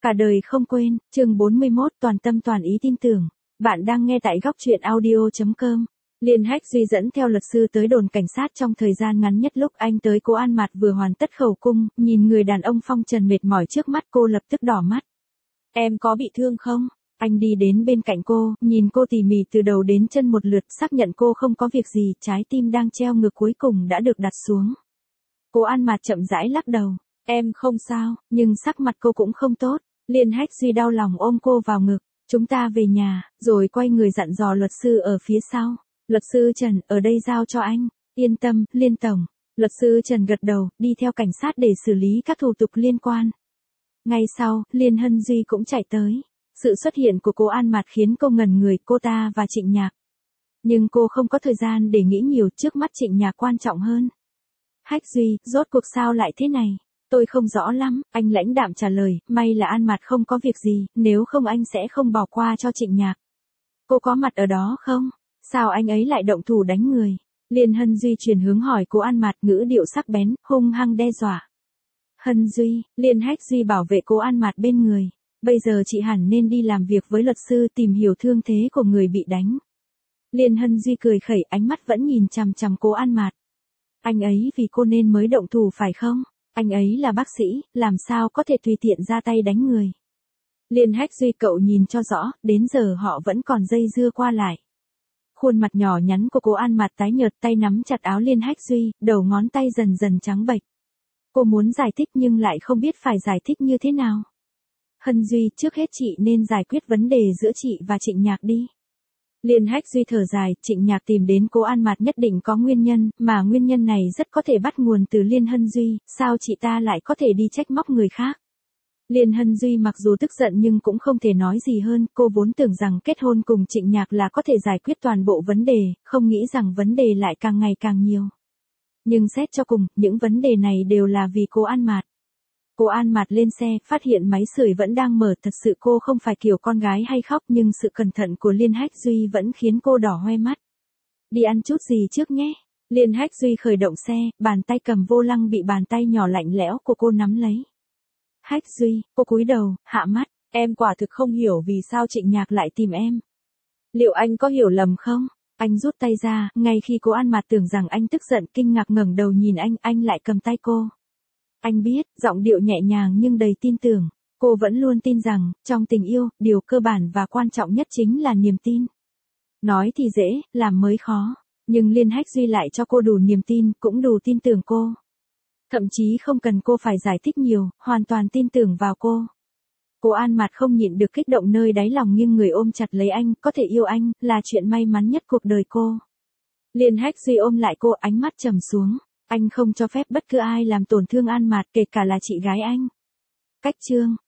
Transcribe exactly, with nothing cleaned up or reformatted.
Cả đời không quên, chương bốn mươi mốt toàn tâm toàn ý tin tưởng. Bạn đang nghe tại góc truyện audio chấm com. Liên Hách Duy dẫn theo luật sư tới đồn cảnh sát trong thời gian ngắn nhất. Lúc anh tới, cô An Mạt vừa hoàn tất khẩu cung, nhìn người đàn ông phong trần mệt mỏi trước mắt, cô lập tức đỏ mắt. Em có bị thương không? Anh đi đến bên cạnh cô, nhìn cô tỉ mỉ từ đầu đến chân một lượt, xác nhận cô không có việc gì, trái tim đang treo ngược cuối cùng đã được đặt xuống. Cô An Mạt chậm rãi lắc đầu. Em không sao, nhưng sắc mặt cô cũng không tốt. Liên Hách Duy đau lòng ôm cô vào ngực. Chúng ta về nhà, rồi quay người dặn dò luật sư ở phía sau. Luật sư Trần, ở đây giao cho anh. Yên tâm, Liên tổng. Luật sư Trần gật đầu, đi theo cảnh sát để xử lý các thủ tục liên quan. Ngay sau, Liên Hân Duy cũng chạy tới. Sự xuất hiện của cô An Mạt khiến cô ngẩn người, cô ta và Trịnh Nhạc. Nhưng cô không có thời gian để nghĩ nhiều, trước mắt Trịnh Nhạc quan trọng hơn. Hách Duy, rốt cuộc sao lại thế này? Tôi không rõ lắm, anh lãnh đạm trả lời, may là An Mạt không có việc gì, nếu không anh sẽ không bỏ qua cho Trịnh Nhạc. Cô có mặt ở đó không? Sao anh ấy lại động thủ đánh người? Liên Hân Duy chuyển hướng hỏi cô An Mạt, ngữ điệu sắc bén, hung hăng đe dọa. Hân Duy, Liên Hách Duy bảo vệ cô An Mạt bên người. Bây giờ chị hẳn nên đi làm việc với luật sư tìm hiểu thương thế của người bị đánh. Liên Hân Duy cười khẩy, ánh mắt vẫn nhìn chằm chằm cô An Mạt. Anh ấy vì cô nên mới động thủ phải không? Anh ấy là bác sĩ, làm sao có thể tùy tiện ra tay đánh người. Liên Hách Duy, cậu nhìn cho rõ, đến giờ họ vẫn còn dây dưa qua lại. Khuôn mặt nhỏ nhắn của cô An Mạt tái nhợt, tay nắm chặt áo Liên Hách Duy, đầu ngón tay dần dần trắng bệch. Cô muốn giải thích nhưng lại không biết phải giải thích như thế nào. Hân Duy, trước hết chị nên giải quyết vấn đề giữa chị và Trịnh Nhạc đi. Liên Hách Duy thở dài, Trịnh Nhạc tìm đến cô An Mạt nhất định có nguyên nhân, mà nguyên nhân này rất có thể bắt nguồn từ Liên Hân Duy, sao chị ta lại có thể đi trách móc người khác. Liên Hân Duy mặc dù tức giận nhưng cũng không thể nói gì hơn, cô vốn tưởng rằng kết hôn cùng Trịnh Nhạc là có thể giải quyết toàn bộ vấn đề, không nghĩ rằng vấn đề lại càng ngày càng nhiều. Nhưng xét cho cùng, những vấn đề này đều là vì cô An Mạt. Cô An Mạt lên xe, phát hiện máy sưởi vẫn đang mở, thật sự cô không phải kiểu con gái hay khóc, nhưng sự cẩn thận của Liên Hách Duy vẫn khiến cô đỏ hoe mắt. Đi ăn chút gì trước nhé. Liên Hách Duy khởi động xe, bàn tay cầm vô lăng bị bàn tay nhỏ lạnh lẽo của cô nắm lấy. Hách Duy, cô cúi đầu, hạ mắt, em quả thực không hiểu vì sao Trịnh Nhạc lại tìm em. Liệu anh có hiểu lầm không? Anh rút tay ra, ngay khi cô An Mạt tưởng rằng anh tức giận, kinh ngạc ngẩng đầu nhìn anh, anh lại cầm tay cô. Anh biết, giọng điệu nhẹ nhàng nhưng đầy tin tưởng. Cô vẫn luôn tin rằng, trong tình yêu, điều cơ bản và quan trọng nhất chính là niềm tin. Nói thì dễ, làm mới khó. Nhưng Liên Hách Duy lại cho cô đủ niềm tin, cũng đủ tin tưởng cô. Thậm chí không cần cô phải giải thích nhiều, hoàn toàn tin tưởng vào cô. Cô An Mạt không nhịn được kích động nơi đáy lòng, nghiêng người ôm chặt lấy anh, có thể yêu anh, là chuyện may mắn nhất cuộc đời cô. Liên Hách Duy ôm lại cô, ánh mắt trầm xuống. Anh không cho phép bất cứ ai làm tổn thương An Mạt, kể cả là chị gái anh. Cách chương